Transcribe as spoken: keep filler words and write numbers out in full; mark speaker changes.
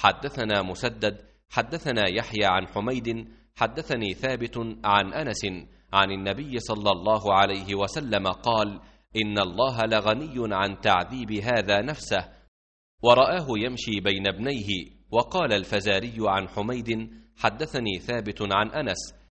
Speaker 1: حدثنا مسدد حدثنا يحيى عن حميد حدثني ثابت عن أنس عن النبي صلى الله عليه وسلم قال: إن الله لغني عن تعذيب هذا نفسه، ورآه يمشي بين ابنيه. وقال الفزاري عن حميد حدثني ثابت عن أنس